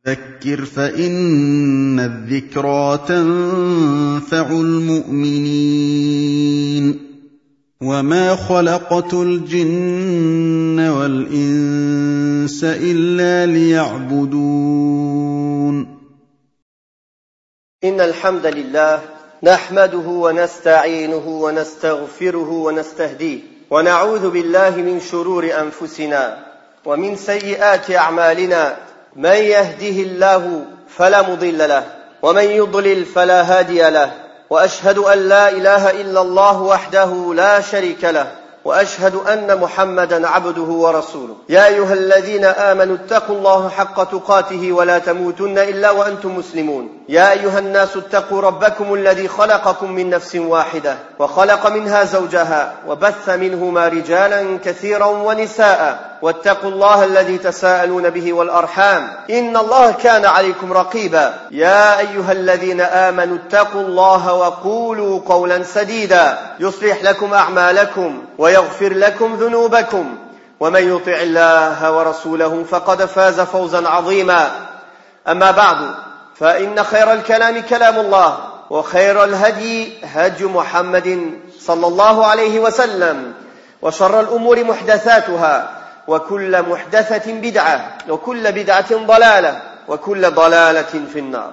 فذكر فإن الذكرى تنفع المؤمنين وما خلقت الجن والإنس إلا ليعبدون إن الحمد لله نحمده ونستعينه ونستغفره ونستهديه ونعوذ بالله من شرور أنفسنا ومن سيئات أعمالنا من يهده الله فلا مضل له ومن يضلل فلا هادي له وأشهد أن لا إله إلا الله وحده لا شريك له وأشهد أن محمدا عبده ورسوله يا أيها الذين آمنوا اتقوا الله حق تقاته ولا تموتن إلا وأنتم مسلمون يا أيها الناس اتقوا ربكم الذي خلقكم من نفس واحدة وخلق منها زوجها وبث منهما رجالا كثيرا ونساء واتقوا الله الذي تساءلون به والأرحام إن الله كان عليكم رقيبا يا أيها الذين آمنوا اتقوا الله وقولوا قولا سديدا يصلح لكم أعمالكم ويغفر لكم ذنوبكم ومن يطع الله ورسوله فقد فاز فوزا عظيما أما بعد فإن خير الكلام كلام الله وخير الهدي هدي محمد صلى الله عليه وسلم وشر الأمور محدثاتها وكل محدثة بدعة وكل بدعة ضلالة وكل ضلالة في النار.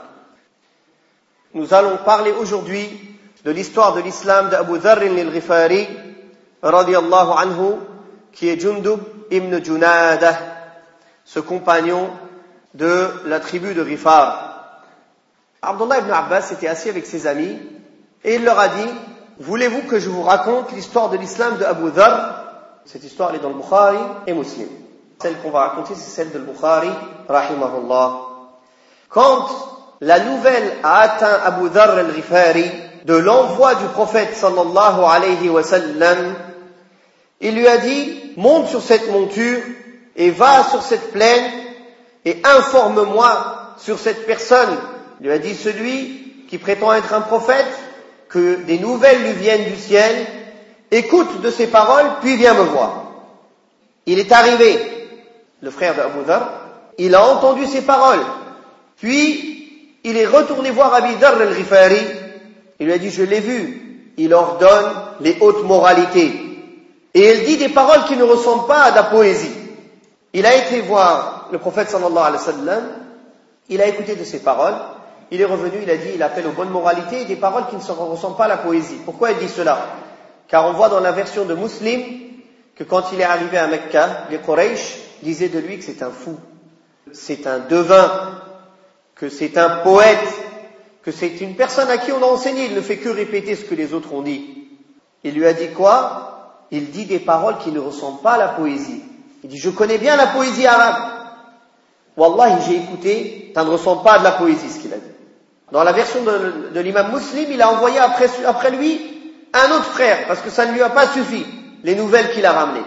Nous allons parler aujourd'hui de l'histoire de l'islam d'Abu Dharr al-Ghifari radiyallahu anhu, qui est Jundub ibn Junadah, ce compagnon de la tribu de Ghifar. Abdullah ibn Abbas était assis avec ses amis et il leur a dit: voulez-vous que je vous raconte l'histoire de l'islam de Abu Dharr? Cette histoire elle est dans le Bukhari et Muslim. Celle qu'on va raconter, c'est celle de Bukhari, rahimahullah. Quand la nouvelle a atteint Abu Dharr al-Ghifari de l'envoi du prophète sallallahu alayhi wa sallam, il lui a dit: monte sur cette monture et va sur cette plaine et informe-moi sur cette personne. Il lui a dit: celui qui prétend être un prophète, que des nouvelles lui viennent du ciel, écoute de ses paroles, puis viens me voir. Il est arrivé, le frère d'Abu Dharr, il a entendu ses paroles, puis il est retourné voir Abu Dharr al-Ghifari, il lui a dit: je l'ai vu, il ordonne les hautes moralités, et il dit des paroles qui ne ressemblent pas à de la poésie. Il a été voir le prophète sallallahu alayhi wa sallam, il a écouté de ses paroles, il est revenu, il a dit, il appelle aux bonnes moralités et des paroles qui ne ressemblent pas à la poésie. Pourquoi il dit cela? Car on voit dans la version de Muslim que quand il est arrivé à Mecca, les Quraysh disaient de lui que c'est un fou, c'est un devin, que c'est un poète, que c'est une personne à qui on a enseigné, il ne fait que répéter ce que les autres ont dit. Il lui a dit quoi? Il dit des paroles qui ne ressemblent pas à la poésie. Il dit: je connais bien la poésie arabe. Wallahi, j'ai écouté, ça ne ressemble pas à de la poésie ce qu'il a dit. Dans la version de l'imam Muslim, il a envoyé après lui un autre frère, parce que ça ne lui a pas suffi, les nouvelles qu'il a ramenées.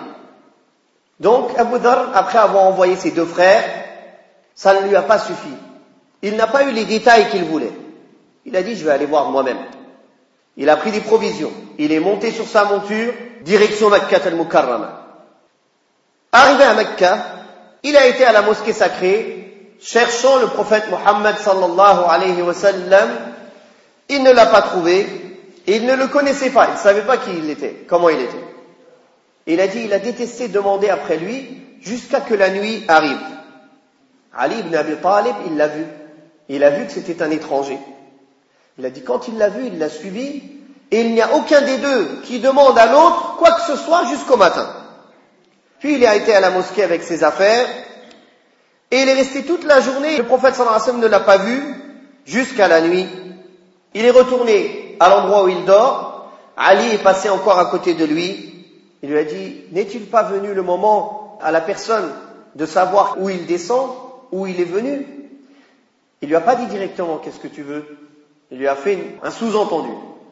Donc, Abu Dharr, après avoir envoyé ses deux frères, ça ne lui a pas suffi. Il n'a pas eu les détails qu'il voulait. Il a dit: je vais aller voir moi-même. Il a pris des provisions. Il est monté sur sa monture, direction Makkah al-Mukarrama. Arrivé à Mecca, il a été à la mosquée sacrée, cherchant le prophète Mohammed sallallahu alayhi wa sallam. Il ne l'a pas trouvé, et il ne le connaissait pas, il ne savait pas qui il était, comment il était. Il a dit, il a détesté demander après lui, jusqu'à que la nuit arrive. Ali ibn Abi Talib, il l'a vu. Il a vu que c'était un étranger. Il a dit, quand il l'a vu, il l'a suivi, et il n'y a aucun des deux qui demande à l'autre quoi que ce soit jusqu'au matin. Puis il a été à la mosquée avec ses affaires, et il est resté toute la journée. Le prophète sallallahu alayhi wa sallam ne l'a pas vu jusqu'à la nuit. Il est retourné à l'endroit où il dort. Ali est passé encore à côté de lui. Il lui a dit: n'est-il pas venu le moment à la personne de savoir où il descend, où il est venu? Il lui a pas dit directement: qu'est-ce que tu veux? Il lui a fait un sous-entendu.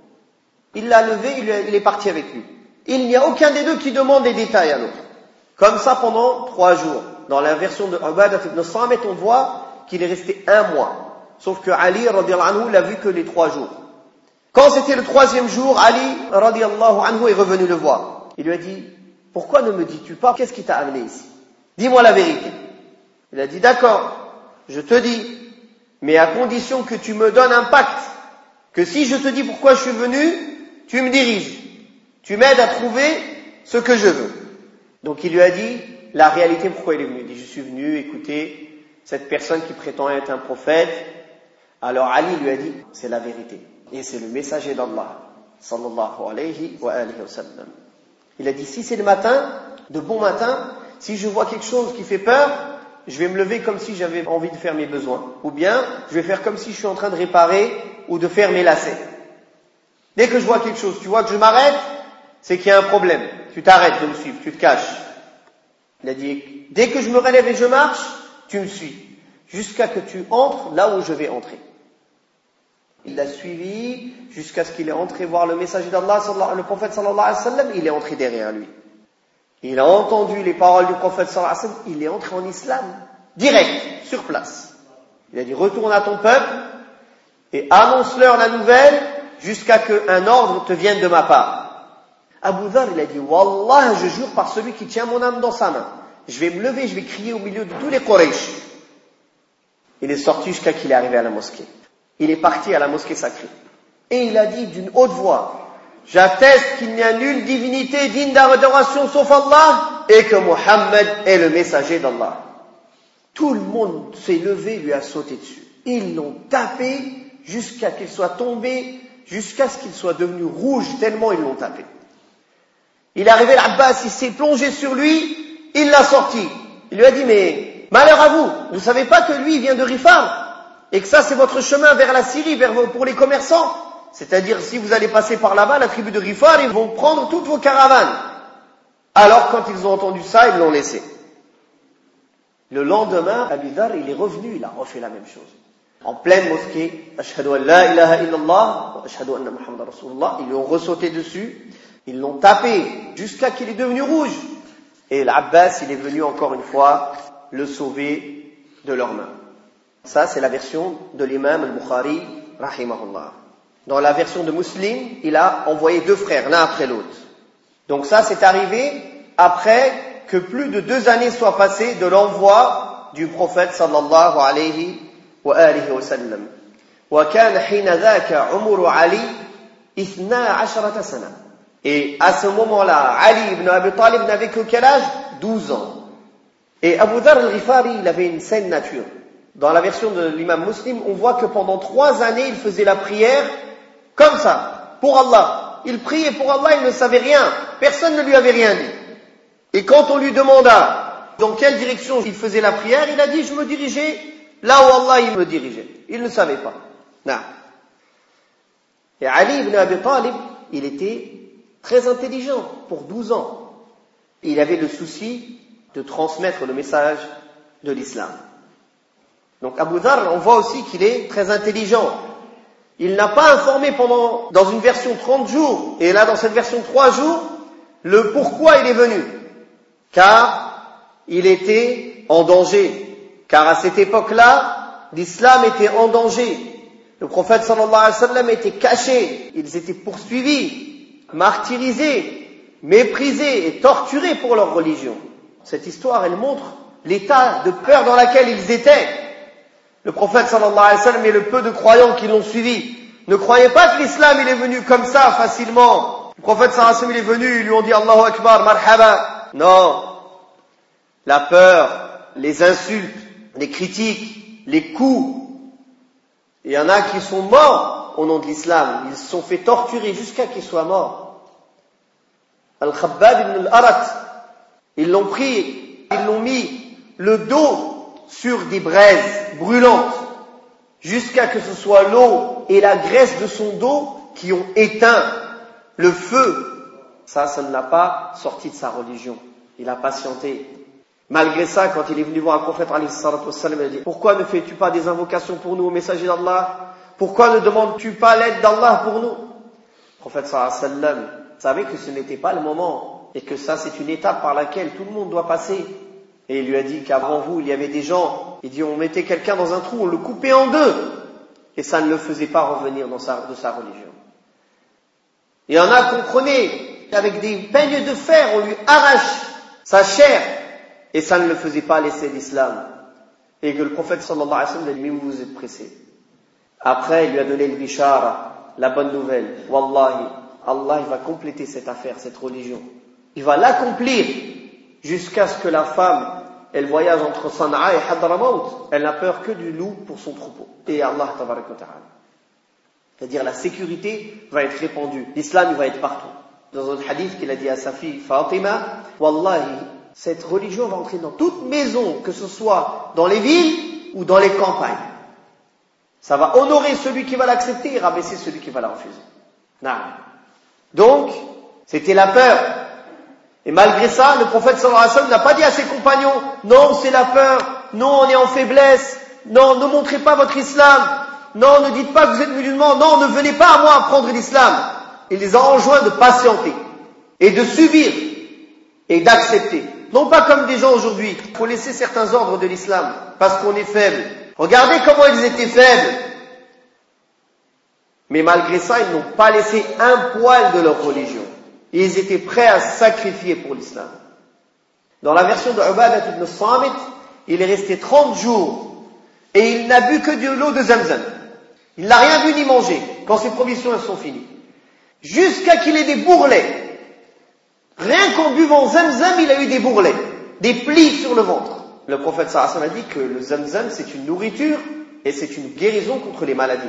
Il l'a levé, il est parti avec lui. Il n'y a aucun des deux qui demande des détails à l'autre. Comme ça pendant 3 jours. Dans la version de Ubadah ibn Samit, on voit qu'il est resté 1 mois. Sauf que Ali, radiyallahu anhu, l'a vu que les 3 jours. Quand c'était le 3e jour, Ali, radiyallahu anhu, est revenu le voir. Il lui a dit: pourquoi ne me dis-tu pas qu'est-ce qui t'a amené ici? Dis-moi la vérité. Il a dit: d'accord, je te dis, mais à condition que tu me donnes un pacte, que si je te dis pourquoi je suis venu, tu me diriges, tu m'aides à trouver ce que je veux. Donc il lui a dit la réalité pourquoi il est venu. Il dit, je suis venu écouter cette personne qui prétend être un prophète. Alors Ali lui a dit, c'est la vérité. Et c'est le messager d'Allah, sallallahu alayhi wa sallam. Il a dit, si c'est le matin, de bon matin, si je vois quelque chose qui fait peur, je vais me lever comme si j'avais envie de faire mes besoins. Ou bien, je vais faire comme si je suis en train de réparer ou de faire mes lacets. Dès que je vois quelque chose, tu vois que je m'arrête, c'est qu'il y a un problème. Tu t'arrêtes de me suivre, tu te caches. Il a dit, dès que je me relève et je marche, tu me suis. Jusqu'à que tu entres là où je vais entrer. Il l'a suivi jusqu'à ce qu'il est entré voir le messager d'Allah, le prophète sallallahu alayhi wa sallam, il est entré derrière lui. Il a entendu les paroles du prophète sallallahu alayhi wa sallam, il est entré en islam, direct, sur place. Il a dit, retourne à ton peuple et annonce-leur la nouvelle jusqu'à qu'un ordre te vienne de ma part. Abu Dhar, il a dit, Wallah, je jure par celui qui tient mon âme dans sa main. Je vais me lever, je vais crier au milieu de tous les Quraysh. Il est sorti jusqu'à qu'il est arrivé à la mosquée. Il est parti à la mosquée sacrée. Et il a dit d'une haute voix, j'atteste qu'il n'y a nulle divinité digne d'adoration sauf Allah et que Mohammed est le messager d'Allah. Tout le monde s'est levé, lui a sauté dessus. Ils l'ont tapé jusqu'à qu'il soit tombé, jusqu'à ce qu'il soit devenu rouge, tellement ils l'ont tapé. Il est arrivé l'Abbas, il s'est plongé sur lui, il l'a sorti. Il lui a dit, mais malheur à vous, vous savez pas que lui vient de Rifar et que ça c'est votre chemin vers la Syrie, pour les commerçants. C'est-à-dire si vous allez passer par là-bas, la tribu de Rifar, ils vont prendre toutes vos caravanes. Alors quand ils ont entendu ça, ils l'ont laissé. Le lendemain, Abu Dhar, il est revenu, il a refait la même chose. En pleine mosquée, Ashhadu an la ilaha illallah, wa ashhadu anna Muhammadan Rasulullah, ils lui ont ressauté dessus, ils l'ont tapé jusqu'à qu'il est devenu rouge. Et l'Abbas, il est venu encore une fois le sauver de leurs mains. Ça, c'est la version de l'imam al-Bukhari, rahimahullah. Dans la version de Muslim, il a envoyé 2 frères, l'un après l'autre. Donc ça, c'est arrivé après que plus de 2 années soient passées de l'envoi du prophète sallallahu alayhi wa alihi wa sallam. وَكَانَ حِينَ ذَاكَ عُمُرُ عَلِي 12 سَنَةً. Et à ce moment-là, Ali ibn Abi Talib n'avait que quel âge? 12 ans. Et Abu Dhar al-Ghifari, il avait une saine nature. Dans la version de l'imam Muslim, on voit que pendant 3 années, il faisait la prière comme ça, pour Allah. Il priait pour Allah, il ne savait rien. Personne ne lui avait rien dit. Et quand on lui demanda dans quelle direction il faisait la prière, il a dit, je me dirigeais là où Allah il me dirigeait. Il ne savait pas. Non. Et Ali ibn Abi Talib, il était très intelligent pour 12 ans. Il avait le souci de transmettre le message de l'islam. Donc Abu Dhar, on voit aussi qu'il est très intelligent. Il n'a pas informé dans une version 30 jours, et là dans cette version 3 jours, le pourquoi il est venu. Car il était en danger. Car à cette époque-là, l'islam était en danger. Le prophète sallallahu alayhi wa sallam était caché. Ils étaient poursuivis, martyrisés, méprisés et torturés pour leur religion. Cette histoire, elle montre l'état de peur dans lequel ils étaient. Le prophète sallallahu alayhi wa sallam et le peu de croyants qui l'ont suivi ne croyaient pas que l'islam il est venu comme ça facilement. Le prophète sallallahu alayhi wa sallam il est venu, ils lui ont dit Allahu Akbar, marhaba. Non. La peur, les insultes, les critiques, les coups. Il y en a qui sont morts au nom de l'islam. Ils se sont fait torturer jusqu'à qu'ils soient morts. Al-Khabbab ibn al-Arat, ils l'ont pris, ils l'ont mis le dos sur des braises brûlantes, jusqu'à que ce soit l'eau et la graisse de son dos qui ont éteint le feu. Ça ne l'a pas sorti de sa religion. Il a patienté. Malgré ça, quand il est venu voir un prophète, il a dit, pourquoi ne fais-tu pas des invocations pour nous au messager d'Allah? Pourquoi ne demandes-tu pas l'aide d'Allah pour nous? Le prophète savait que ce n'était pas le moment, et que ça c'est une étape par laquelle tout le monde doit passer. Et il lui a dit qu'avant vous, il y avait des gens, il dit on mettait quelqu'un dans un trou, on le coupait en 2, et ça ne le faisait pas revenir de sa religion. Il y en a qu'on prenait avec des peignes de fer, on lui arrache sa chair, et ça ne le faisait pas laisser l'islam. et que le prophète sallallahu alayhi wa sallam lui a dit, mais vous êtes pressé. Après, il lui a donné le bishara, la bonne nouvelle. Wallahi, Allah il va compléter cette affaire, cette religion. Il va l'accomplir jusqu'à ce que la femme, elle voyage entre Sana'a et Hadramaut. Elle n'a peur que du loup pour son troupeau. Et Allah tabarak wa ta'ala. C'est-à-dire la sécurité va être répandue. L'islam il va être partout. Dans un hadith qu'il a dit à sa fille Fatima, Wallahi, cette religion va entrer dans toute maison, que ce soit dans les villes ou dans les campagnes. Ça va honorer celui qui va l'accepter et rabaisser celui qui va la refuser. Non. Donc, c'était la peur. Et malgré ça, le prophète sallallahu alayhi wa sallam n'a pas dit à ses compagnons, non, c'est la peur, non, on est en faiblesse, non, ne montrez pas votre islam, non, ne dites pas que vous êtes musulmans, non, ne venez pas à moi apprendre l'islam. Il les a enjoints de patienter et de subir et d'accepter. Non pas comme des gens aujourd'hui, il faut laisser certains ordres de l'islam parce qu'on est faible. Regardez comment ils étaient faibles. Mais malgré ça, ils n'ont pas laissé un poil de leur religion. Ils étaient prêts à sacrifier pour l'islam. Dans la version de Ubadah ibn Samit, il est resté 30 jours et il n'a bu que de l'eau de Zamzam. Il n'a rien bu ni mangé quand ses provisions sont finies. Jusqu'à qu'il ait des bourrelets. Rien qu'en buvant Zamzam, il a eu des bourrelets, des plis sur le ventre. Le prophète sallallahu alayhi wa sallam a dit que le Zamzam c'est une nourriture et c'est une guérison contre les maladies.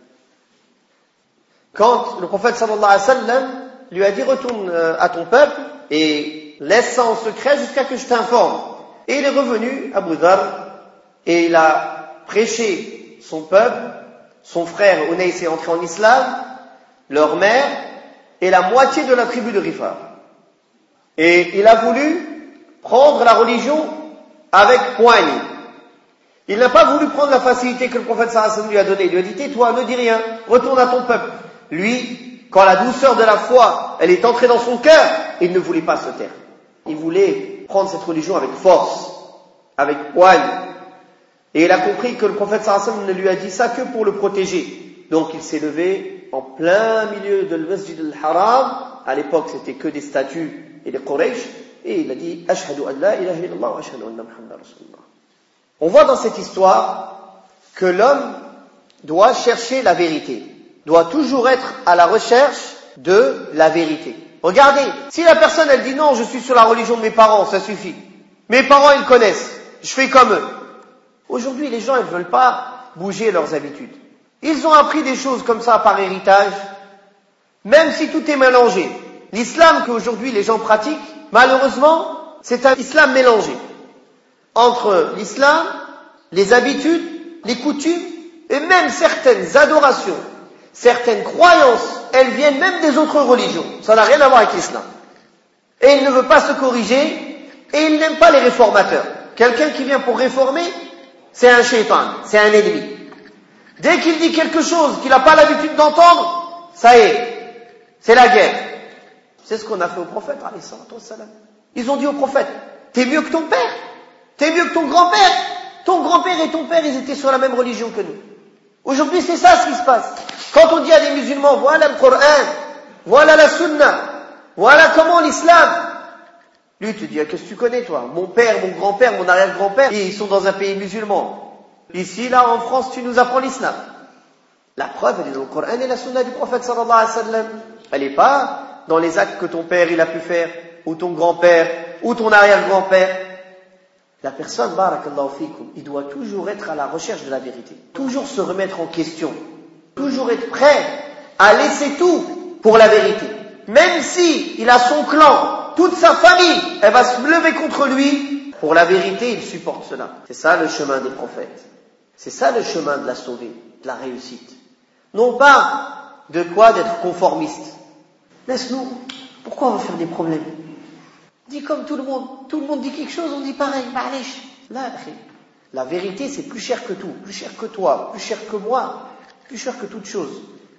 Quand le prophète sallallahu alayhi wa sallam lui a dit retourne à ton peuple et laisse ça en secret jusqu'à que je t'informe. Et il est revenu à Abu Dharr et il a prêché son peuple, son frère Unais est entré en islam, leur mère et la moitié de la tribu de Rifar. Et il a voulu prendre la religion avec poigne. Il n'a pas voulu prendre la facilité que le prophète sallallahu alayhi wa sallam lui a donnée. Il lui a dit tais-toi, ne dis rien, retourne à ton peuple. Lui, quand la douceur de la foi, elle est entrée dans son cœur, il ne voulait pas se taire. Il voulait prendre cette religion avec force, avec poigne. Et il a compris que le prophète sallallahu alayhi wa sallam ne lui a dit ça que pour le protéger. Donc il s'est levé en plein milieu de l'Masjid al-Haram. À l'époque, c'était que des statues et des Quraysh. Et il a dit Ashhadu an la ilaha illallah wa ashhadu anna Muhammadan Rasulullah. On voit dans cette histoire que l'homme doit chercher la vérité, doit toujours être à la recherche de la vérité. Regardez, si la personne elle dit non, je suis sur la religion de mes parents, ça suffit. Mes parents ils connaissent, je fais comme eux. Aujourd'hui les gens ils ne veulent pas bouger leurs habitudes. Ils ont appris des choses comme ça par héritage, même si tout est mélangé. L'islam qu'aujourd'hui les gens pratiquent, malheureusement, c'est un islam mélangé. Entre l'islam, les habitudes, les coutumes, et même certaines adorations, certaines croyances, elles viennent même des autres religions. Ça n'a rien à voir avec l'islam. Et il ne veut pas se corriger, et il n'aime pas les réformateurs. Quelqu'un qui vient pour réformer, c'est un shaitan, c'est un ennemi. Dès qu'il dit quelque chose qu'il n'a pas l'habitude d'entendre, ça y est, c'est la guerre. C'est ce qu'on a fait au prophète, alayhi salatu wassalam. Ils ont dit au prophète, t'es mieux que ton père, t'es mieux que ton grand-père. Ton grand-père et ton père, ils étaient sur la même religion que nous. Aujourd'hui, c'est ça ce qui se passe. Quand on dit à des musulmans, voilà le Coran, voilà la Sunna, voilà comment l'islam. Lui, te dit, qu'est-ce que tu connais, toi? Mon père, mon grand-père, mon arrière-grand-père, ils sont dans un pays musulman. Ici, là, en France, tu nous apprends l'islam. La preuve, elle est dans le Coran et la Sunna du prophète sallallahu alayhi wa sallam. Elle n'est pas dans les actes que ton père, il a pu faire, ou ton grand-père, ou ton arrière-grand-père. La personne, barakallahu fikum, il doit toujours être à la recherche de la vérité. Toujours se remettre en question. Toujours être prêt à laisser tout pour la vérité. Même si il a son clan, toute sa famille, elle va se lever contre lui. Pour la vérité, il supporte cela. C'est ça le chemin des prophètes. C'est ça le chemin de la sauvée, de la réussite. Non pas de quoi d'être conformiste. Laisse-nous. Pourquoi on va faire des problèmes? Dis comme tout le monde. Tout le monde dit quelque chose, on dit pareil. Là, la vérité, c'est plus cher que tout. Plus cher que toi, plus cher que moi, plus cher que toute chose.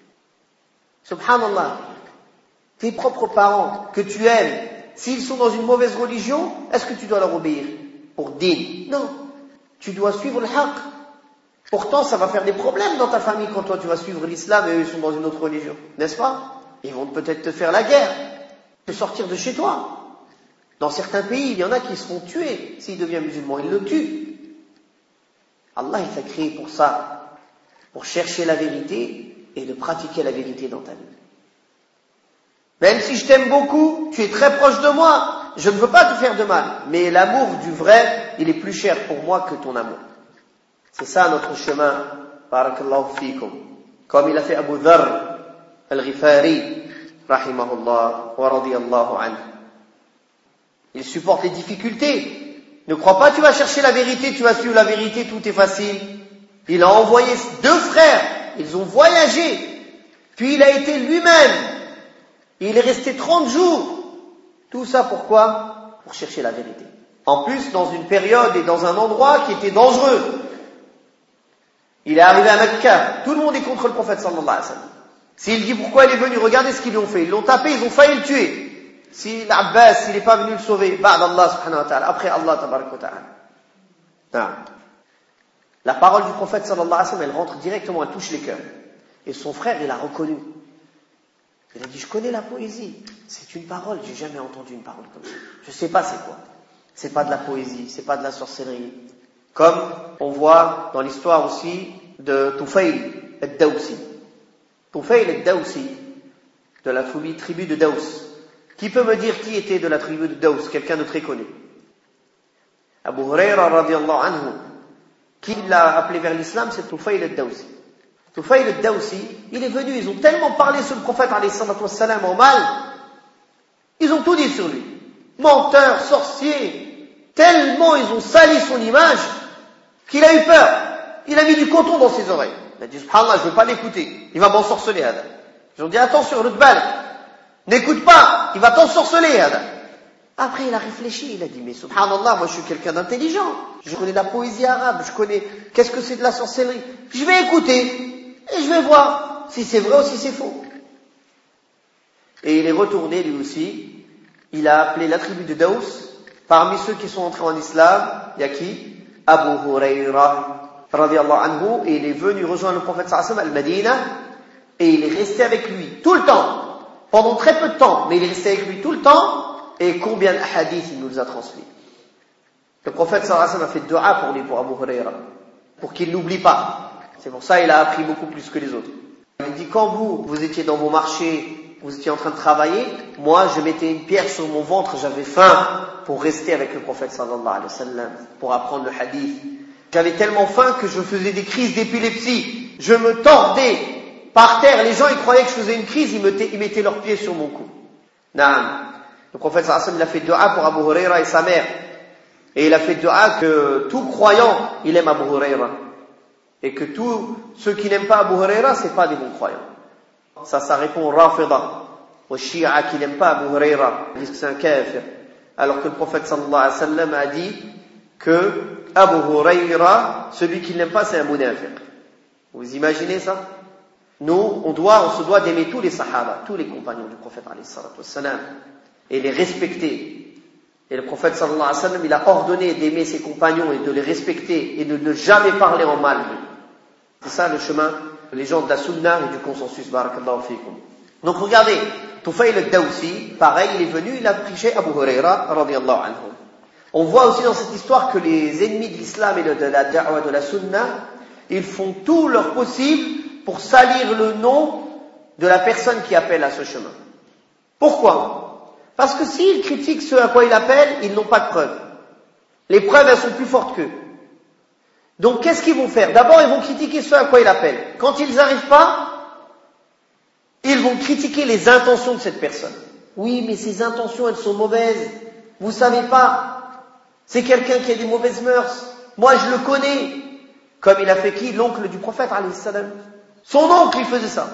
Subhanallah. Tes propres parents que tu aimes, s'ils sont dans une mauvaise religion, est-ce que tu dois leur obéir? Pour din? Non. Tu dois suivre le haqq. Pourtant, ça va faire des problèmes dans ta famille quand toi tu vas suivre l'islam et eux ils sont dans une autre religion. N'est-ce pas? Ils vont peut-être te faire la guerre, te sortir de chez toi. Dans certains pays, il y en a qui seront tués s'ils deviennent musulmans, ils le tuent. Allah, il t'a créé pour ça, pour chercher la vérité et de pratiquer la vérité dans ta vie. Même si je t'aime beaucoup, tu es très proche de moi, je ne veux pas te faire de mal, mais l'amour du vrai, il est plus cher pour moi que ton amour. C'est ça notre chemin, barakallahu fikum. Comme il a fait Abu Dharr al-Ghifari, rahimahullah, wa radiyallahu anhu. Il supporte les difficultés. Ne crois pas que tu vas chercher la vérité, tu vas suivre la vérité, tout est facile. Il a envoyé 2 frères, ils ont voyagé, puis il a été lui-même. Il est resté 30 jours. Tout ça pourquoi ? Pour chercher la vérité. En plus, dans une période et dans un endroit qui était dangereux. Il est arrivé à Mecca, tout le monde est contre le prophète sallallahu alayhi wa sallam. S'il dit pourquoi il est venu, regardez ce qu'ils lui ont fait. Ils l'ont tapé, ils ont failli le tuer. Si l'Abbas, il n'est pas venu le sauver, ba'd Allah subhanahu wa ta'ala, après Allah tabarak wa ta'ala. La parole du prophète sallallahu alayhi wa sallam, elle rentre directement, elle touche les cœurs. Et son frère, il a reconnu. Il a dit, je connais la poésie. C'est une parole, j'ai jamais entendu une parole comme ça. Je sais pas c'est quoi. C'est pas de la poésie, c'est pas de la sorcellerie. Comme on voit dans l'histoire aussi de Tufayl al-Dawsi. Tufayl al-Dawsi, de la tribu de Daws. Qui peut me dire qui était de la tribu de Daws? Quelqu'un de très connu. Abu Huraira radiyallahu anhu. Qui l'a appelé vers l'islam? C'est Tufayl al-Dawsi. Tufayl al-Dawsi, il est venu, ils ont tellement parlé sur le prophète alayhi salatu wassalam en mal, ils ont tout dit sur lui. Menteur, sorcier, tellement ils ont sali son image, qu'il a eu peur. Il a mis du coton dans ses oreilles. Il a dit, subhanallah, je ne veux pas l'écouter. Il va m'ensorceler, Hada. Ils ont dit, attention, Rudbal, n'écoute pas, il va t'ensorceler, Hada. Après, il a réfléchi, il a dit, mais subhanallah, moi je suis quelqu'un d'intelligent. Je connais la poésie arabe, je connais qu'est-ce que c'est de la sorcellerie. Je vais écouter, et je vais voir si c'est vrai ou si c'est faux. Et il est retourné, lui aussi. Il a appelé la tribu de Daws. Parmi ceux qui sont entrés en islam, il y a qui? Abu Huraira, radiyallahu anhu, et il est venu rejoindre le prophète sallallahu alayhi wa sallam al-Madina, et il est resté avec lui tout le temps, pendant très peu de temps, mais il est resté avec lui tout le temps, et combien de hadiths il nous a transmis. Le prophète sallallahu alayhi wa sallam a fait dua pour lui, pour Abu Huraira, pour qu'il n'oublie pas. C'est pour ça qu'il a appris beaucoup plus que les autres. Il dit, quand vous étiez dans vos marchés, vous étiez en train de travailler, moi je mettais une pierre sur mon ventre, j'avais faim pour rester avec le prophète sallallahu alayhi wa sallam, pour apprendre le hadith. J'avais tellement faim que je faisais des crises d'épilepsie. Je me tordais par terre. Les gens, ils croyaient que je faisais une crise, ils mettaient leurs pieds sur mon cou. Naam. Le prophète sallallahu alayhi wa sallam, il a fait dua pour Abu Huraira et sa mère. Et il a fait dua que tout croyant, il aime Abu Huraira. Et que tous ceux qui n'aiment pas Abu Huraira, c'est pas des bons croyants. Ça répond au Rafida, aux Shia qui n'aiment pas Abu Huraira. Ils disent que c'est un kafir. Alors que le prophète sallallahu alayhi wa sallam a dit que Abu Huraira, celui qui n'aime pas, c'est un munafiq. Vous imaginez ça? Nous, on se doit d'aimer tous les sahaba, tous les compagnons du prophète alayhi salatu wassalam, et les respecter. Et le prophète sallallahu alayhi wa sallam, il a ordonné d'aimer ses compagnons et de les respecter et de ne jamais parler en mal. C'est ça le chemin, les gens de la sunna et du consensus, barakallahu fikum. Donc regardez, Tufayl al-Dawsi, pareil, il est venu, il a prêché Abu Huraira, radiyallahu anhu. On voit aussi dans cette histoire que les ennemis de l'islam et de la da'wa, de la sunna, ils font tout leur possible pour salir le nom de la personne qui appelle à ce chemin. Pourquoi? Parce que s'ils critiquent ceux à quoi ils appellent, ils n'ont pas de preuves. Les preuves, elles sont plus fortes qu'eux. Donc qu'est-ce qu'ils vont faire? D'abord, ils vont critiquer ceux à quoi ils appellent. Quand ils n'arrivent pas, ils vont critiquer les intentions de cette personne. Oui, mais ses intentions, elles sont mauvaises. Vous savez pas. C'est quelqu'un qui a des mauvaises mœurs. Moi, je le connais. Comme il a fait qui? L'oncle du prophète, alayhi salam. Son oncle, il faisait ça.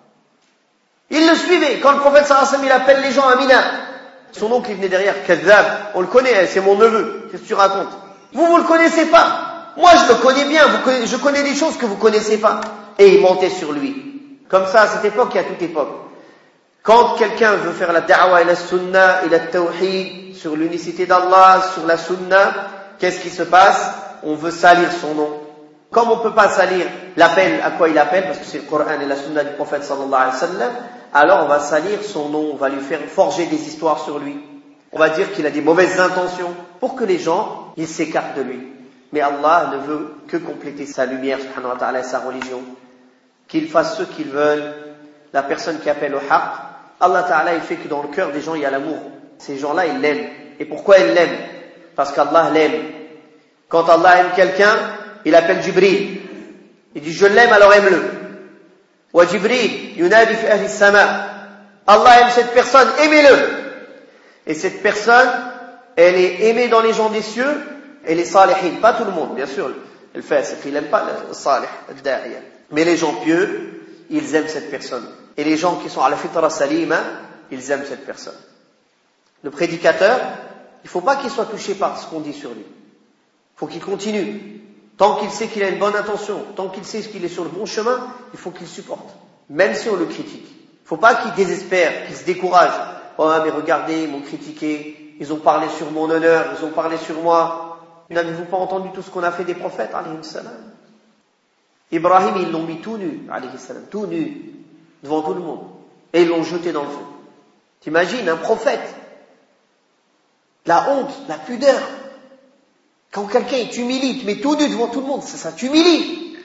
Il le suivait. Quand le prophète, sallallahu alayhi wa sallam, il appelle les gens à Mina, son oncle, il venait derrière, Kadhab. On le connaît, c'est mon neveu. Qu'est-ce que tu racontes? Vous le connaissez pas. Moi, je le connais bien. Je connais des choses que vous connaissez pas. Et il mentait sur lui. Comme ça, à cette époque et à toute époque. Quand quelqu'un veut faire la da'wa et la sunna et la tawhid sur l'unicité d'Allah, sur la sunna, qu'est-ce qui se passe? On veut salir son nom. Comme on ne peut pas salir l'appel à quoi il appelle, parce que c'est le Coran et la sunna du prophète sallallahu alayhi wa sallam, alors on va salir son nom, on va lui faire forger des histoires sur lui. On va dire qu'il a des mauvaises intentions pour que les gens, ils s'écartent de lui. Mais Allah ne veut que compléter sa lumière, subhanahu wa ta'ala, et sa religion. Qu'il fasse ce qu'ils veulent. La personne qui appelle au haqq, Allah ta'ala, il fait que dans le cœur des gens, il y a l'amour. Ces gens-là, ils l'aiment. Et pourquoi ils l'aiment? Parce qu'Allah l'aime. Quand Allah aime quelqu'un, il appelle Jibril. Il dit, je l'aime, alors aime-le. Wa Jibril, yunadi fi ahli sama. Allah aime cette personne, aimez-le. Et cette personne, elle est aimée dans les gens des cieux, et les salihin, pas tout le monde, bien sûr. Le fasiq, il n'aime pas le salih, le da'iya. Mais les gens pieux, ils aiment cette personne. Et les gens qui sont à la fitra salima, ils aiment cette personne. Le prédicateur, il ne faut pas qu'il soit touché par ce qu'on dit sur lui. Il faut qu'il continue. Tant qu'il sait qu'il a une bonne intention, tant qu'il sait qu'il est sur le bon chemin, il faut qu'il supporte. Même si on le critique. Il ne faut pas qu'il désespère, qu'il se décourage. Oh, mais regardez, ils m'ont critiqué, ils ont parlé sur mon honneur, ils ont parlé sur moi. N'avez-vous pas entendu tout ce qu'on a fait des prophètes, alayhi salam? Ibrahim, ils l'ont mis tout nu, alayhi salam, tout nu, devant tout le monde. Et ils l'ont jeté dans le feu. T'imagines, un prophète, la honte, la pudeur. Quand quelqu'un t'humilie, te met tout nu devant tout le monde, ça t'humilie.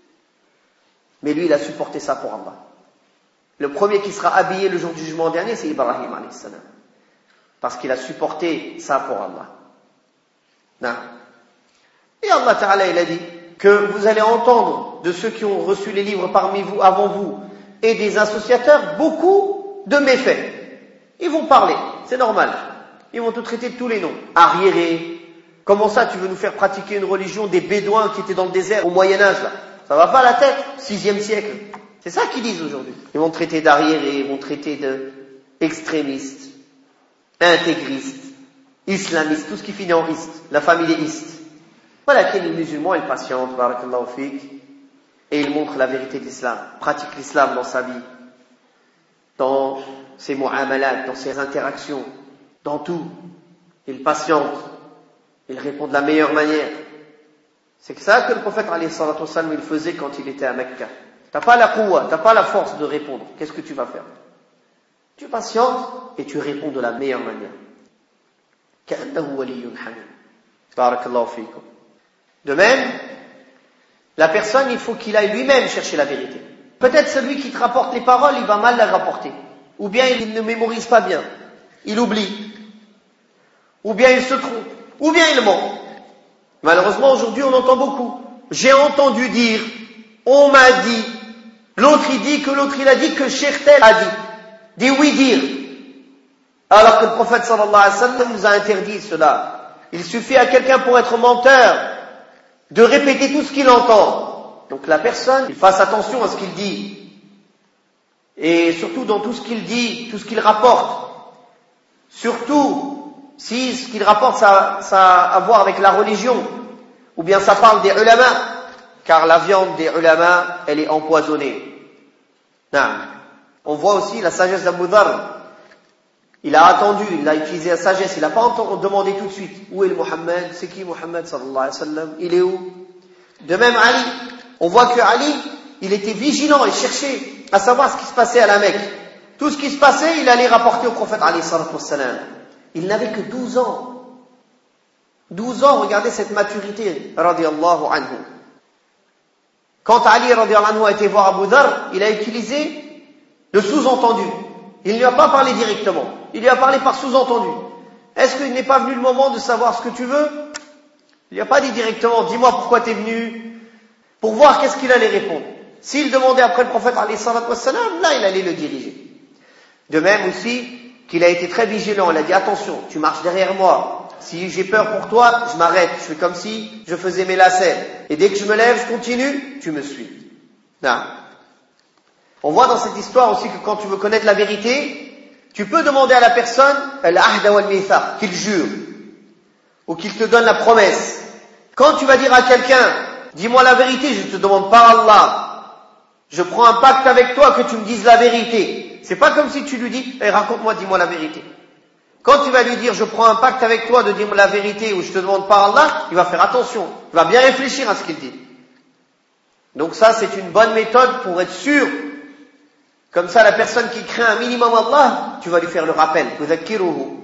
Mais lui, il a supporté ça pour Allah. Le premier qui sera habillé le jour du jugement dernier, c'est Ibrahim, alayhi salam. Parce qu'il a supporté ça pour Allah. Non. Et Allah Ta'ala, il a dit que vous allez entendre de ceux qui ont reçu les livres parmi vous, avant vous, et des associateurs, beaucoup de méfaits. Ils vont parler, c'est normal. Ils vont te traiter de tous les noms. Arriéré. Comment ça, tu veux nous faire pratiquer une religion des Bédouins qui étaient dans le désert au Moyen-Âge, là? Ça va pas la tête? 6e siècle. C'est ça qu'ils disent aujourd'hui. Ils vont te traiter d'arriéré, ils vont te traiter d'extrémiste, intégriste, islamiste, tout ce qui finit en iste. La famille est iste. Voilà qu'il est musulman, il patiente, barakallahu fik, et il montre la vérité de l'islam, pratique l'islam dans sa vie, dans ses mu'amalat, dans ses interactions, dans tout. Il patiente, il répond de la meilleure manière. C'est ça que le prophète alayhi salatu wassalam, il faisait quand il était à Mecca. T'as pas la quwwa, t'as pas la force de répondre. Qu'est-ce que tu vas faire? Tu patientes et tu réponds de la meilleure manière. Ka'annahu waliyyun hamid. Barakallahu fikum. De même, la personne, il faut qu'il aille lui-même chercher la vérité. Peut-être celui qui te rapporte les paroles, il va mal les rapporter. Ou bien il ne mémorise pas bien. Il oublie. Ou bien il se trompe. Ou bien il ment. Malheureusement, aujourd'hui, on entend beaucoup. J'ai entendu dire, on m'a dit, l'autre il dit que l'autre il a dit que Cheikh Tel a dit. Des oui-dire. Alors que le prophète sallallahu alayhi wa sallam nous a interdit cela. Il suffit à quelqu'un pour être menteur de répéter tout ce qu'il entend. Donc la personne, il fasse attention à ce qu'il dit. Et surtout dans tout ce qu'il dit, tout ce qu'il rapporte. Surtout si ce qu'il rapporte ça a à voir avec la religion. Ou bien ça parle des ulama. Car la viande des ulama, elle est empoisonnée. Non. On voit aussi la sagesse d'Abu Dharr. Il a attendu, il a utilisé la sagesse, il n'a pas demandé tout de suite. Où est le Mohammed? C'est qui Mohammed sallallahu alayhi wa sallam? Il est où? De même Ali. On voit que Ali, il était vigilant et cherchait à savoir ce qui se passait à la Mecque. Tout ce qui se passait, il allait rapporter au prophète alayhi salatu wassalam. Il n'avait que 12 ans. 12 ans, regardez cette maturité, radiyallahu anhu. Quand Ali, radiyallahu anhu, a été voir Abu Dharr, il a utilisé le sous-entendu. Il ne lui a pas parlé directement. Il lui a parlé par sous-entendu. Est-ce qu'il n'est pas venu le moment de savoir ce que tu veux? Il lui a pas dit directement, dis-moi pourquoi tu es venu, pour voir qu'est-ce qu'il allait répondre. S'il demandait après le prophète, alayhi salatu wassalam, là il allait le diriger. De même aussi, qu'il a été très vigilant. Il a dit, attention, tu marches derrière moi. Si j'ai peur pour toi, je m'arrête. Je fais comme si je faisais mes lacets. Et dès que je me lève, je continue, tu me suis. Non. On voit dans cette histoire aussi que quand tu veux connaître la vérité, tu peux demander à la personne al-ahda wal-mithaq, qu'il jure, ou qu'il te donne la promesse. Quand tu vas dire à quelqu'un, dis-moi la vérité, je ne te demande pas Allah. Je prends un pacte avec toi que tu me dises la vérité. C'est pas comme si tu lui dis, raconte-moi, dis-moi la vérité. Quand tu vas lui dire, je prends un pacte avec toi de dire la vérité ou je te demande pas Allah, il va faire attention. Il va bien réfléchir à ce qu'il dit. Donc ça, c'est une bonne méthode pour être sûr. Comme ça, la personne qui craint un minimum Allah, tu vas lui faire le rappel.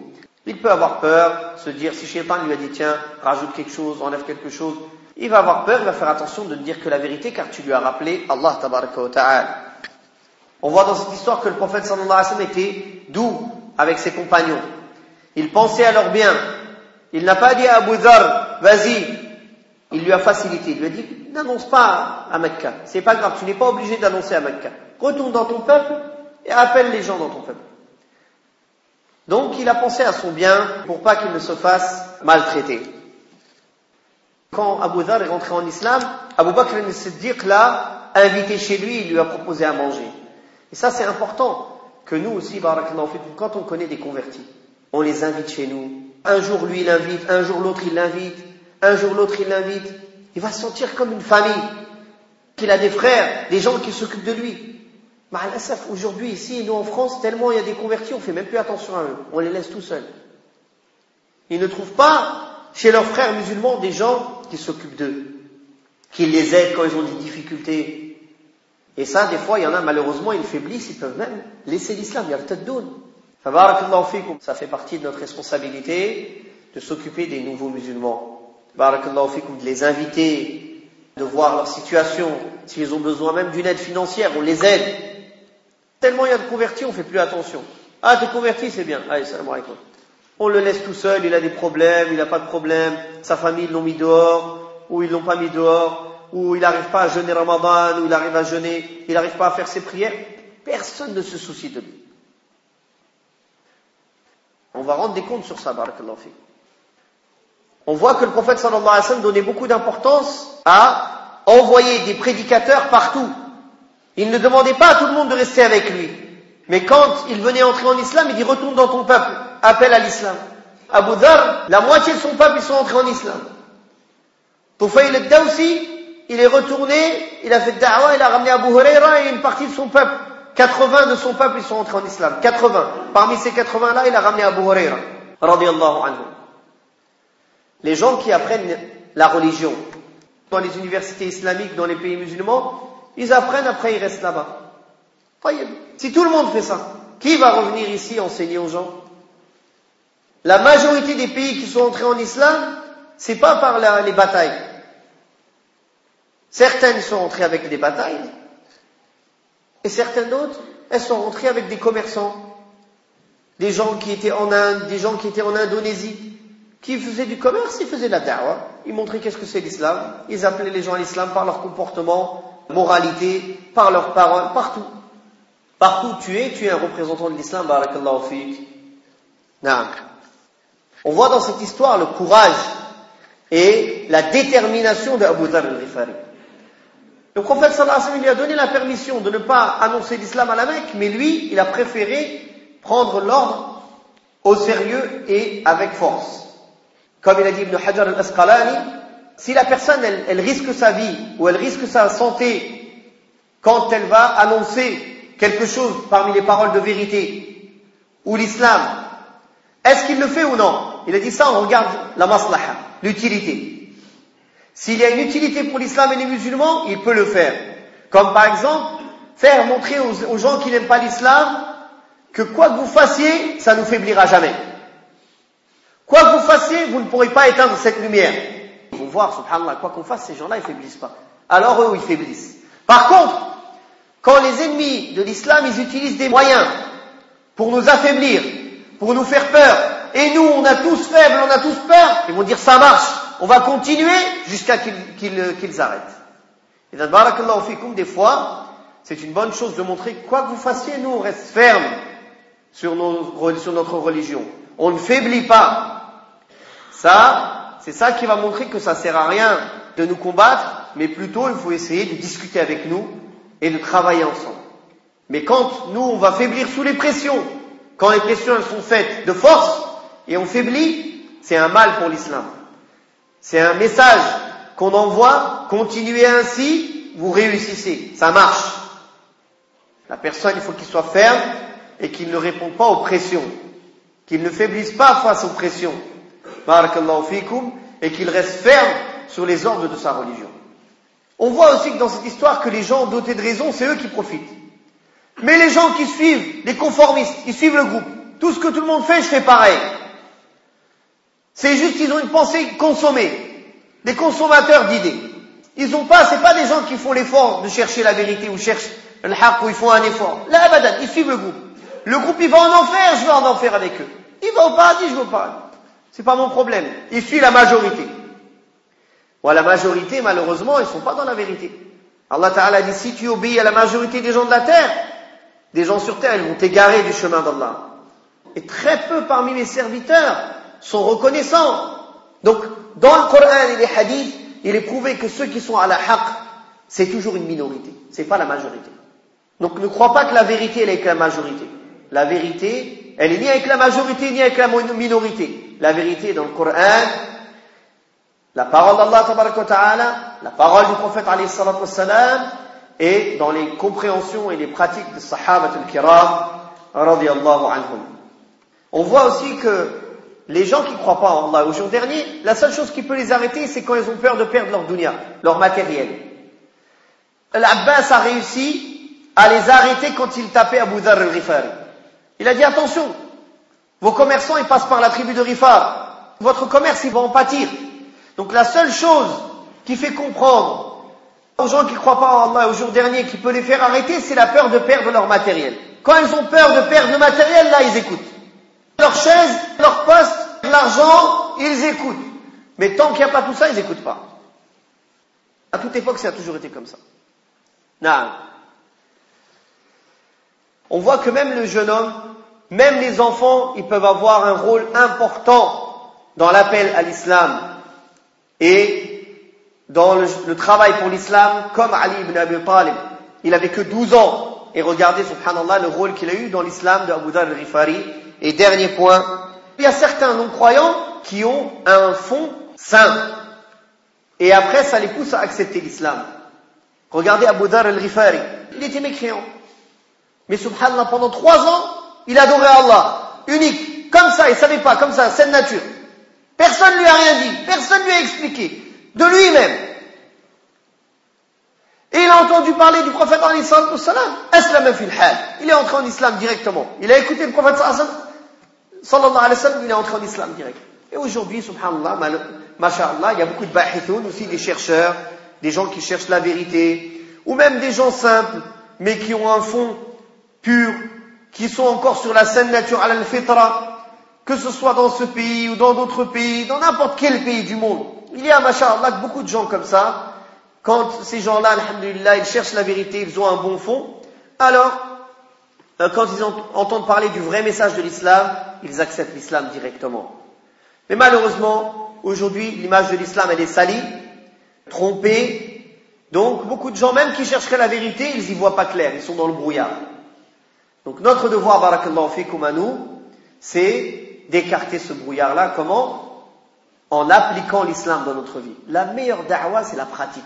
Il peut avoir peur, se dire, si Shaitan lui a dit, tiens, rajoute quelque chose, enlève quelque chose, il va avoir peur, il va faire attention de ne dire que la vérité, car tu lui as rappelé Allah tabaraka wa ta'ala. On voit dans cette histoire que le prophète sallallahu alayhi wa sallam était doux avec ses compagnons. Il pensait à leur bien. Il n'a pas dit à Abu Dharr, vas-y. Il lui a facilité. Il lui a dit, n'annonce pas à Mecca. C'est pas grave, tu n'es pas obligé d'annoncer à Mecca. Retourne dans ton peuple et appelle les gens dans ton peuple. Donc il a pensé à son bien pour pas qu'il ne se fasse maltraiter. Quand Abu Dharr est rentré en islam, Abu Bakr al-Siddiq l'a invité chez lui, il lui a proposé à manger. Et ça c'est important que nous aussi, barakallahu fikum, quand on connaît des convertis, on les invite chez nous. Un jour lui il l'invite, un jour l'autre il l'invite, un jour l'autre il l'invite. Il va se sentir comme une famille, qu'il a des frères, des gens qui s'occupent de lui. Ma'al-asaf, aujourd'hui ici, nous en France, tellement il y a des convertis, on fait même plus attention à eux, on les laisse tout seuls. Ils ne trouvent pas chez leurs frères musulmans des gens qui s'occupent d'eux, qui les aident quand ils ont des difficultés. Et ça, des fois, il y en a malheureusement, ils faiblissent, ils peuvent même laisser l'islam, il y a le taddoun. Barakallahu fikum, ça fait partie de notre responsabilité de s'occuper des nouveaux musulmans. Barakallahu fikum, de les inviter, de voir leur situation, s'ils ont besoin même d'une aide financière, on les aide. Tellement il y a de convertis, on fait plus attention. Ah, t'es converti, c'est bien. Allez, salam alaikum. On le laisse tout seul, il a des problèmes, il n'a pas de problème, sa famille ils l'ont mis dehors, ou ils l'ont pas mis dehors, ou il n'arrive pas à jeûner Ramadan, ou il arrive à jeûner, il n'arrive pas à faire ses prières. Personne ne se soucie de lui. On va rendre des comptes sur ça, barakallahu fikum. On voit que le prophète sallallahu alayhi wa sallam donnait beaucoup d'importance à envoyer des prédicateurs partout. Il ne demandait pas à tout le monde de rester avec lui. Mais quand il venait entrer en islam, il dit retourne dans ton peuple, appelle à l'islam. Abu Dharr, la moitié de son peuple, ils sont entrés en islam. Tufayl al-Dawsi, il est retourné, il a fait da'wa, il a ramené Abu Huraira et une partie de son peuple. 80 de son peuple, ils sont entrés en islam. 80. Parmi ces 80-là, il a ramené Abu Huraira, radiyallahu anhu. Les gens qui apprennent la religion dans les universités islamiques, dans les pays musulmans, ils apprennent, après ils restent là-bas. Si tout le monde fait ça, qui va revenir ici enseigner aux gens? La majorité des pays qui sont entrés en islam, c'est pas par les batailles. Certaines sont entrées avec des batailles, et certaines d'autres, elles sont rentrées avec des commerçants, des gens qui étaient en Inde, des gens qui étaient en Indonésie, qui faisaient du commerce, ils faisaient de la da'wa, ils montraient qu'est-ce que c'est l'islam, ils appelaient les gens à l'islam par leur comportement, moralité, par leurs paroles, partout. Partout où tu es un représentant de l'islam, barakallahu fiik. Naam. On voit dans cette histoire le courage et la détermination d'Abu Dharr al-Ghifari. Le prophète sallallahu alayhi wa sallam lui a donné la permission de ne pas annoncer l'islam à la Mecque, mais lui, il a préféré prendre l'ordre au sérieux et avec force. Comme il a dit Ibn Hajar al-Asqalani, si la personne, elle risque sa vie ou elle risque sa santé quand elle va annoncer quelque chose parmi les paroles de vérité ou l'islam, est-ce qu'il le fait ou non? Il a dit ça, on regarde la maslaha, l'utilité. S'il y a une utilité pour l'islam et les musulmans, il peut le faire. Comme par exemple, faire montrer aux gens qui n'aiment pas l'islam que quoi que vous fassiez, ça ne nous faiblira jamais. Quoi que vous fassiez, vous ne pourrez pas éteindre cette lumière. Ils vont voir, subhanallah, quoi qu'on fasse, ces gens-là, ils faiblissent pas. Alors eux, ils faiblissent. Par contre, quand les ennemis de l'islam, ils utilisent des moyens pour nous affaiblir, pour nous faire peur, et nous, on a tous faibles, on a tous peur, ils vont dire ça marche, on va continuer jusqu'à qu'ils arrêtent. Et dans barakallahu fikum, des fois, c'est une bonne chose de montrer que quoi que vous fassiez, nous, on reste ferme sur notre religion. On ne faiblit pas. Ça, c'est ça qui va montrer que ça sert à rien de nous combattre, mais plutôt il faut essayer de discuter avec nous et de travailler ensemble. Mais quand nous, on va faiblir sous les pressions, quand les pressions elles sont faites de force et on faiblit, c'est un mal pour l'islam. C'est un message qu'on envoie, continuez ainsi, vous réussissez, ça marche. La personne, il faut qu'il soit ferme et qu'il ne réponde pas aux pressions, qu'il ne faiblisse pas face aux pressions, barakallahu fikum, et qu'il reste ferme sur les ordres de sa religion. On voit aussi que dans cette histoire que les gens dotés de raison, c'est eux qui profitent. Mais les gens qui suivent, les conformistes, ils suivent le groupe. Tout ce que tout le monde fait, je fais pareil. C'est juste qu'ils ont une pensée consommée. Des consommateurs d'idées. C'est pas des gens qui font l'effort de chercher la vérité ou cherchent le haqq ou ils font un effort. Là, abadan, ils suivent le groupe. Le groupe, il va en enfer, je vais en enfer avec eux. Il va au paradis, je vais au paradis. C'est pas mon problème. Il suit la majorité. La majorité, malheureusement, ils sont pas dans la vérité. Allah Ta'ala dit, si tu obéis à la majorité des gens de la terre, des gens sur terre, ils vont t'égarer du chemin d'Allah. Et très peu parmi mes serviteurs sont reconnaissants. Donc, dans le Coran et les hadiths, il est prouvé que ceux qui sont à la haqq, c'est toujours une minorité. C'est pas la majorité. Donc, ne crois pas que la vérité, elle est avec la majorité. La vérité, elle est ni avec la majorité, ni avec la minorité. La vérité est dans le Coran, la parole d'Allah tabaraka wa ta'ala, la parole du prophète alayhi salatu wassalam, et dans les compréhensions et les pratiques des sahabat al-kiram, radiyallahu anhum. On voit aussi que les gens qui ne croient pas en Allah au jour dernier, la seule chose qui peut les arrêter, c'est quand ils ont peur de perdre leur dunya, leur matériel. Al-Abbas a réussi à les arrêter quand il tapait Abu Dharr al-Ghifari. Il a dit, attention, vos commerçants, ils passent par la tribu de Ghifar. Votre commerce, il va en pâtir. Donc la seule chose qui fait comprendre aux gens qui ne croient pas en Allah au jour dernier, qui peut les faire arrêter, c'est la peur de perdre leur matériel. Quand ils ont peur de perdre le matériel, là, ils écoutent. Leur chaise, leur poste, l'argent, ils écoutent. Mais tant qu'il n'y a pas tout ça, ils n'écoutent pas. À toute époque, ça a toujours été comme ça. Non. On voit que même le jeune homme, même les enfants, ils peuvent avoir un rôle important dans l'appel à l'islam et dans le travail pour l'islam, comme Ali ibn Abi Talib. Il avait que 12 ans. Et regardez, subhanallah, le rôle qu'il a eu dans l'islam de Abu Dharr al-Ghifari. Et dernier point, il y a certains non-croyants qui ont un fond sain. Et après, ça les pousse à accepter l'islam. Regardez Abu Dharr al-Ghifari. Il était mécréant. Mais subhanallah, pendant 3 ans, il adorait Allah. Unique. Comme ça, il savait pas, comme ça, saine nature. Personne ne lui a rien dit. Personne ne lui a expliqué. De lui-même. Et il a entendu parler du prophète alayhi salatu wassalam. Aslama fil hal. Il est entré en islam directement. Il a écouté le prophète sallallahu alayhi wa sallam, il est entré en islam direct. Et aujourd'hui, subhanallah, masha'Allah, il y a beaucoup de bahithoun, aussi des chercheurs, des gens qui cherchent la vérité, ou même des gens simples, mais qui ont un fond pur, qui sont encore sur la saine nature al-fitra, que ce soit dans ce pays ou dans d'autres pays, dans n'importe quel pays du monde. Il y a, masha'Allah, beaucoup de gens comme ça. Quand ces gens-là, alhamdulillah, ils cherchent la vérité, ils ont un bon fond, alors, quand ils entendent parler du vrai message de l'islam, ils acceptent l'islam directement. Mais malheureusement, aujourd'hui, l'image de l'islam, elle est salie, trompée. Donc, beaucoup de gens, même qui chercheraient la vérité, ils y voient pas clair, ils sont dans le brouillard. Donc, notre devoir, barakallahu fikum à nous, c'est d'écarter ce brouillard-là. Comment? En appliquant l'islam dans notre vie. La meilleure da'wa, c'est la pratique.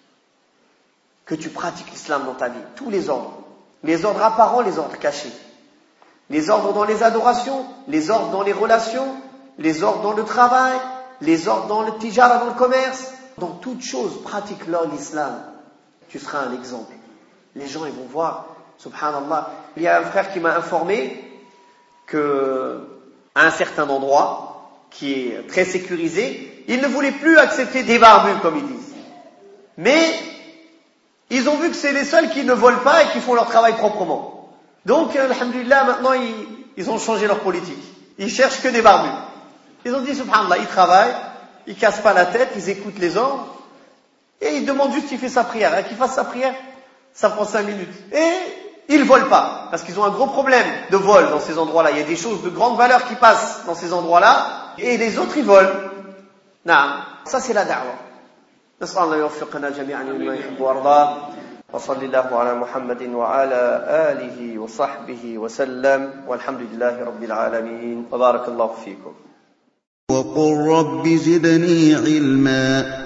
Que tu pratiques l'islam dans ta vie. Tous les ordres. Les ordres apparents, les ordres cachés. Les ordres dans les adorations, les ordres dans les relations, les ordres dans le travail, les ordres dans le tijara, dans le commerce. Dans toute chose, pratique-leur l'islam. Tu seras un exemple. Les gens, ils vont voir, subhanallah. Il y a un frère qui m'a informé que, à un certain endroit, qui est très sécurisé, ils ne voulaient plus accepter des barbus, comme ils disent. Mais, ils ont vu que c'est les seuls qui ne volent pas et qui font leur travail proprement. Donc, alhamdulillah, maintenant, ils ont changé leur politique. Ils cherchent que des barbus. Ils ont dit, subhanallah, ils travaillent, ils cassent pas la tête, ils écoutent les ordres, et ils demandent juste qu'il fait sa prière. Et qu'il fasse sa prière, ça prend 5 minutes. Et ils volent pas, parce qu'ils ont un gros problème de vol dans ces endroits-là. Il y a des choses de grande valeur qui passent dans ces endroits-là, et les autres, ils volent. Non, ça c'est la da'wa. نسأل الله يوفقنا جميعا لما يحب ويرضاه وصلى الله على محمد وعلى آله وصحبه وسلم والحمد لله رب العالمين وبارك الله فيكم وقل رب زدني علما